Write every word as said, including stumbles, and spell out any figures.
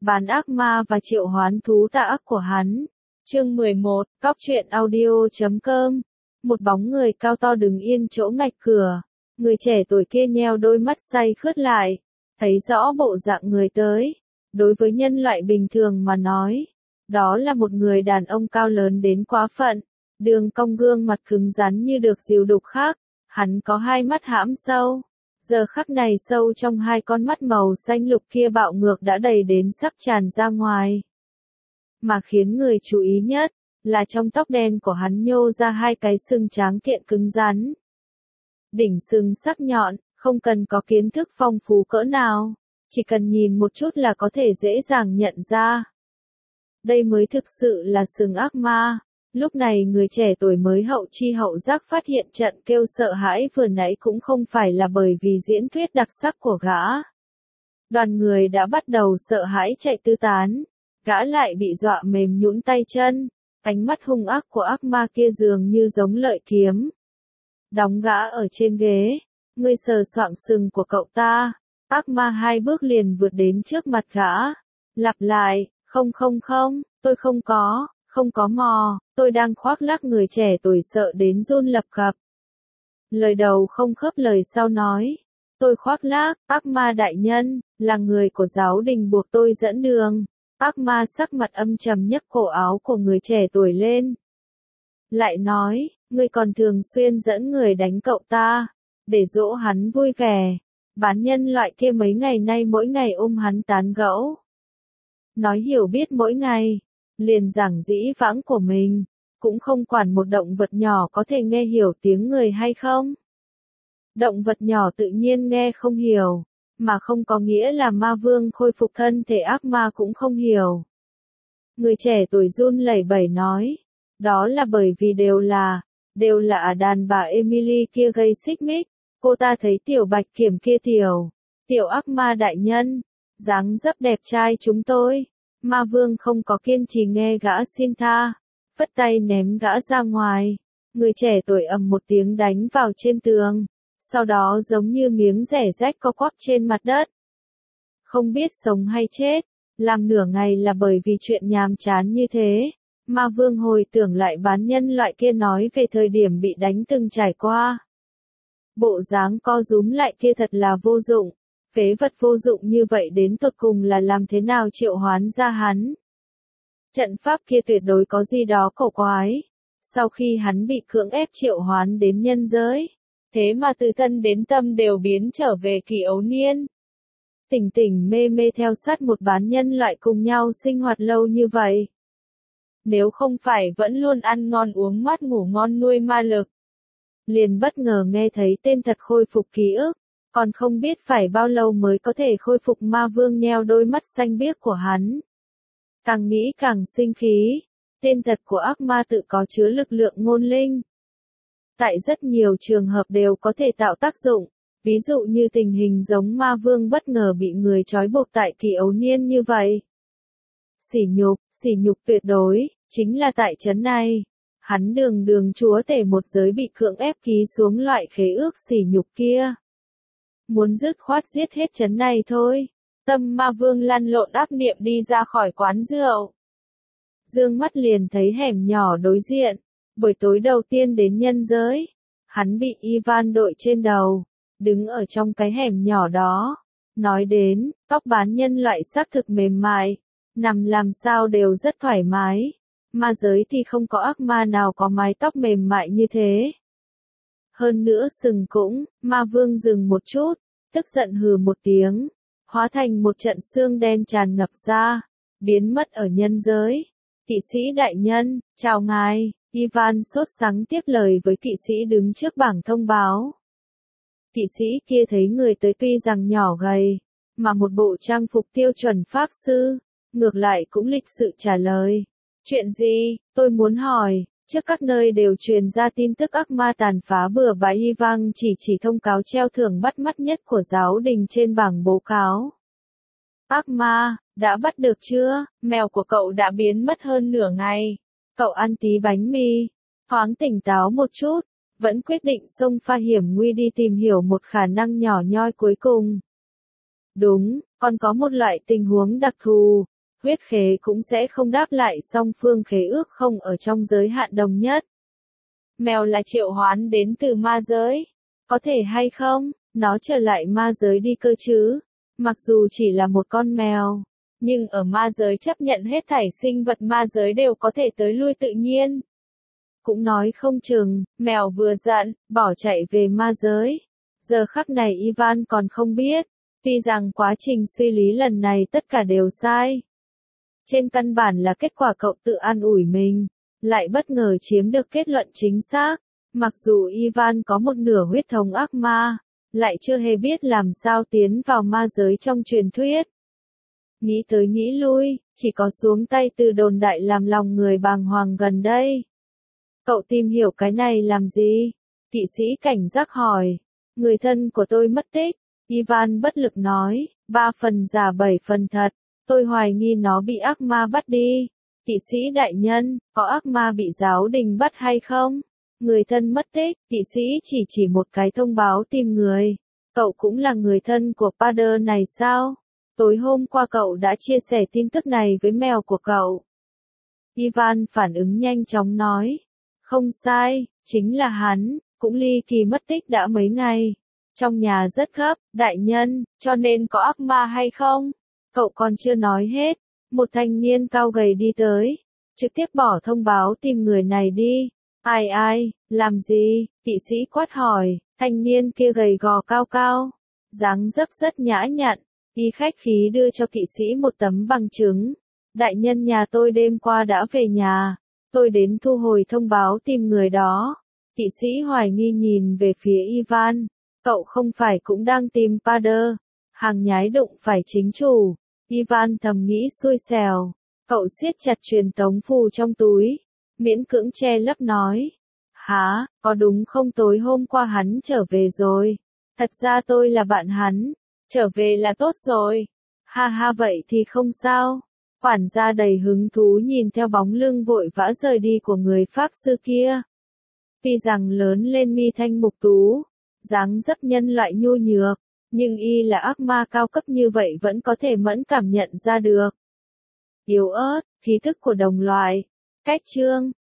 Bán ác ma và triệu hoán thú tà ác của hắn. Chương mười một, Cóc truyện audio chấm com. Một bóng người cao to đứng yên chỗ ngạch cửa. Người trẻ tuổi kia nheo đôi mắt say khướt lại, thấy rõ bộ dạng người tới. Đối với nhân loại bình thường mà nói, đó là một người đàn ông cao lớn đến quá phận, đường cong gương mặt cứng rắn như được rìu đục khắc. Hắn có hai mắt hãm sâu. Giờ khắc này sâu trong hai con mắt màu xanh lục kia bạo ngược đã đầy đến sắp tràn ra ngoài. Mà khiến người chú ý nhất, là trong tóc đen của hắn nhô ra hai cái sừng tráng kiện cứng rắn. Đỉnh sừng sắc nhọn, không cần có kiến thức phong phú cỡ nào, chỉ cần nhìn một chút là có thể dễ dàng nhận ra. Đây mới thực sự là sừng ác ma. Lúc này người trẻ tuổi mới hậu chi hậu giác phát hiện trận kêu sợ hãi vừa nãy cũng không phải là bởi vì diễn thuyết đặc sắc của gã. Đoàn người đã bắt đầu sợ hãi chạy tứ tán, gã lại bị dọa mềm nhũn tay chân, ánh mắt hung ác của ác ma kia dường như giống lợi kiếm. Đóng gã ở trên ghế, ngươi sờ soạng sừng của cậu ta, ác ma hai bước liền vượt đến trước mặt gã, lặp lại, không không không, tôi không có. Không có mò, tôi đang khoác lác. Người trẻ tuổi sợ đến run lập cập. Lời đầu không khớp lời sau nói. Tôi khoác lác, ác ma đại nhân, là người của giáo đình buộc tôi dẫn đường. Ác ma sắc mặt âm trầm nhấc cổ áo của người trẻ tuổi lên. Lại nói, ngươi còn thường xuyên dẫn người đánh cậu ta, để dỗ hắn vui vẻ. Bán nhân loại kia mấy ngày nay mỗi ngày ôm hắn tán gẫu. Nói hiểu biết mỗi ngày. Liền giảng dĩ vãng của mình, cũng không quản một động vật nhỏ có thể nghe hiểu tiếng người hay không. Động vật nhỏ tự nhiên nghe không hiểu, mà không có nghĩa là ma vương khôi phục thân thể ác ma cũng không hiểu. Người trẻ tuổi run lẩy bẩy nói, đó là bởi vì đều là, đều là đàn bà Emily kia gây xích mích, cô ta thấy tiểu bạch kiểm kia tiểu, tiểu ác ma đại nhân, dáng dấp đẹp trai chúng tôi. Ma vương không có kiên trì nghe gã xin tha, phất tay ném gã ra ngoài. Người trẻ tuổi ầm một tiếng đánh vào trên tường, sau đó giống như miếng rẻ rách co quắp trên mặt đất. Không biết sống hay chết, làm nửa ngày là bởi vì chuyện nhàm chán như thế. Ma vương hồi tưởng lại bán nhân loại kia nói về thời điểm bị đánh từng trải qua. Bộ dáng co rúm lại kia thật là vô dụng. Phế vật vô dụng như vậy đến tột cùng là làm thế nào triệu hoán ra hắn. Trận pháp kia tuyệt đối có gì đó cổ quái. Sau khi hắn bị cưỡng ép triệu hoán đến nhân giới, thế mà từ thân đến tâm đều biến trở về kỳ ấu niên. Tỉnh tỉnh mê mê theo sát một bán nhân loại cùng nhau sinh hoạt lâu như vậy. Nếu không phải vẫn luôn ăn ngon uống mát ngủ ngon nuôi ma lực. Liền bất ngờ nghe thấy tên thật khôi phục ký ức. Còn không biết phải bao lâu mới có thể khôi phục. Ma vương nheo đôi mắt xanh biếc của hắn. Càng nghĩ càng sinh khí. Tên thật của ác ma tự có chứa lực lượng ngôn linh. Tại rất nhiều trường hợp đều có thể tạo tác dụng. Ví dụ như tình hình giống ma vương bất ngờ bị người trói buộc tại kỳ ấu niên như vậy. Sỉ nhục, sỉ nhục tuyệt đối, chính là tại trấn này. Hắn đường đường chúa tể một giới bị cưỡng ép ký xuống loại khế ước sỉ nhục kia. Muốn dứt khoát giết hết trấn này thôi. Tâm ma vương lăn lộn ác niệm đi ra khỏi quán rượu. Dương mắt liền thấy hẻm nhỏ đối diện. Buổi tối đầu tiên đến nhân giới. Hắn bị Ivan đội trên đầu. Đứng ở trong cái hẻm nhỏ đó. Nói đến, tóc bán nhân loại xác thực mềm mại. Nằm làm sao đều rất thoải mái. Ma giới thì không có ác ma nào có mái tóc mềm mại như thế. Hơn nữa sừng cũng, ma vương dừng một chút, tức giận hừ một tiếng, hóa thành một trận xương đen tràn ngập ra, biến mất ở nhân giới. Kỵ sĩ đại nhân, chào ngài, Ivan sốt sắng tiếp lời với kỵ sĩ đứng trước bảng thông báo. Kỵ sĩ kia thấy người tới tuy rằng nhỏ gầy, mà một bộ trang phục tiêu chuẩn pháp sư, ngược lại cũng lịch sự trả lời. Chuyện gì, tôi muốn hỏi. Trước các nơi đều truyền ra tin tức ác ma tàn phá bừa bãi. Ivan chỉ chỉ thông cáo treo thưởng bắt mắt nhất của giáo đình trên bảng báo cáo. Ác ma, đã bắt được chưa? Mèo của cậu đã biến mất hơn nửa ngày. Cậu ăn tí bánh mì, thoáng tỉnh táo một chút, vẫn quyết định xông pha hiểm nguy đi tìm hiểu một khả năng nhỏ nhoi cuối cùng. Đúng, còn có một loại tình huống đặc thù, huyết khế cũng sẽ không đáp lại song phương khế ước không ở trong giới hạn đồng nhất. Mèo là triệu hoán đến từ ma giới. Có thể hay không, nó trở lại ma giới đi cơ chứ? Mặc dù chỉ là một con mèo, nhưng ở ma giới chấp nhận hết thảy sinh vật ma giới đều có thể tới lui tự nhiên. Cũng nói không chừng, mèo vừa giận, bỏ chạy về ma giới. Giờ khắc này Ivan còn không biết, tuy rằng quá trình suy lý lần này tất cả đều sai. Trên căn bản là kết quả cậu tự an ủi mình, lại bất ngờ chiếm được kết luận chính xác. Mặc dù Ivan có một nửa huyết thống ác ma, lại chưa hề biết làm sao tiến vào ma giới trong truyền thuyết. Nghĩ tới nghĩ lui, chỉ có xuống tay từ đồn đại làm lòng người bàng hoàng gần đây. Cậu tìm hiểu cái này làm gì? Kỵ sĩ cảnh giác hỏi. Người thân của tôi mất tích. Ivan bất lực nói, ba phần giả bảy phần thật. Tôi hoài nghi nó bị ác ma bắt đi. Kỵ sĩ đại nhân, có ác ma bị giáo đình bắt hay không? Người thân mất tích, kỵ sĩ chỉ chỉ một cái thông báo tìm người. Cậu cũng là người thân của Pader này sao? Tối hôm qua cậu đã chia sẻ tin tức này với mèo của cậu. Ivan phản ứng nhanh chóng nói. Không sai, chính là hắn, cũng ly kỳ mất tích đã mấy ngày. Trong nhà rất gấp, đại nhân, cho nên có ác ma hay không? Cậu còn chưa nói hết. Một thanh niên cao gầy đi tới, trực tiếp bỏ thông báo tìm người này đi. Ai ai, làm gì? Kỵ sĩ quát hỏi, thanh niên kia gầy gò cao cao, dáng dấp rất nhã nhặn, y khách khí đưa cho kỵ sĩ một tấm bằng chứng. Đại nhân nhà tôi đêm qua đã về nhà, tôi đến thu hồi thông báo tìm người đó. Kỵ sĩ hoài nghi nhìn về phía Ivan, cậu không phải cũng đang tìm Pader, hàng nhái đụng phải chính chủ. Ivan thầm nghĩ xui xẻo, cậu siết chặt truyền tống phù trong túi, miễn cưỡng che lấp nói. Hả, có đúng không tối hôm qua hắn trở về rồi? Thật ra tôi là bạn hắn, trở về là tốt rồi. Ha ha vậy thì không sao. Quản gia đầy hứng thú nhìn theo bóng lưng vội vã rời đi của người Pháp sư kia. Tuy rằng lớn lên mi thanh mục tú, dáng dấp nhân loại nhu nhược, nhưng y là ác ma cao cấp như vậy vẫn có thể mẫn cảm nhận ra được. Yếu ớt, khí thức của đồng loại. Cách chương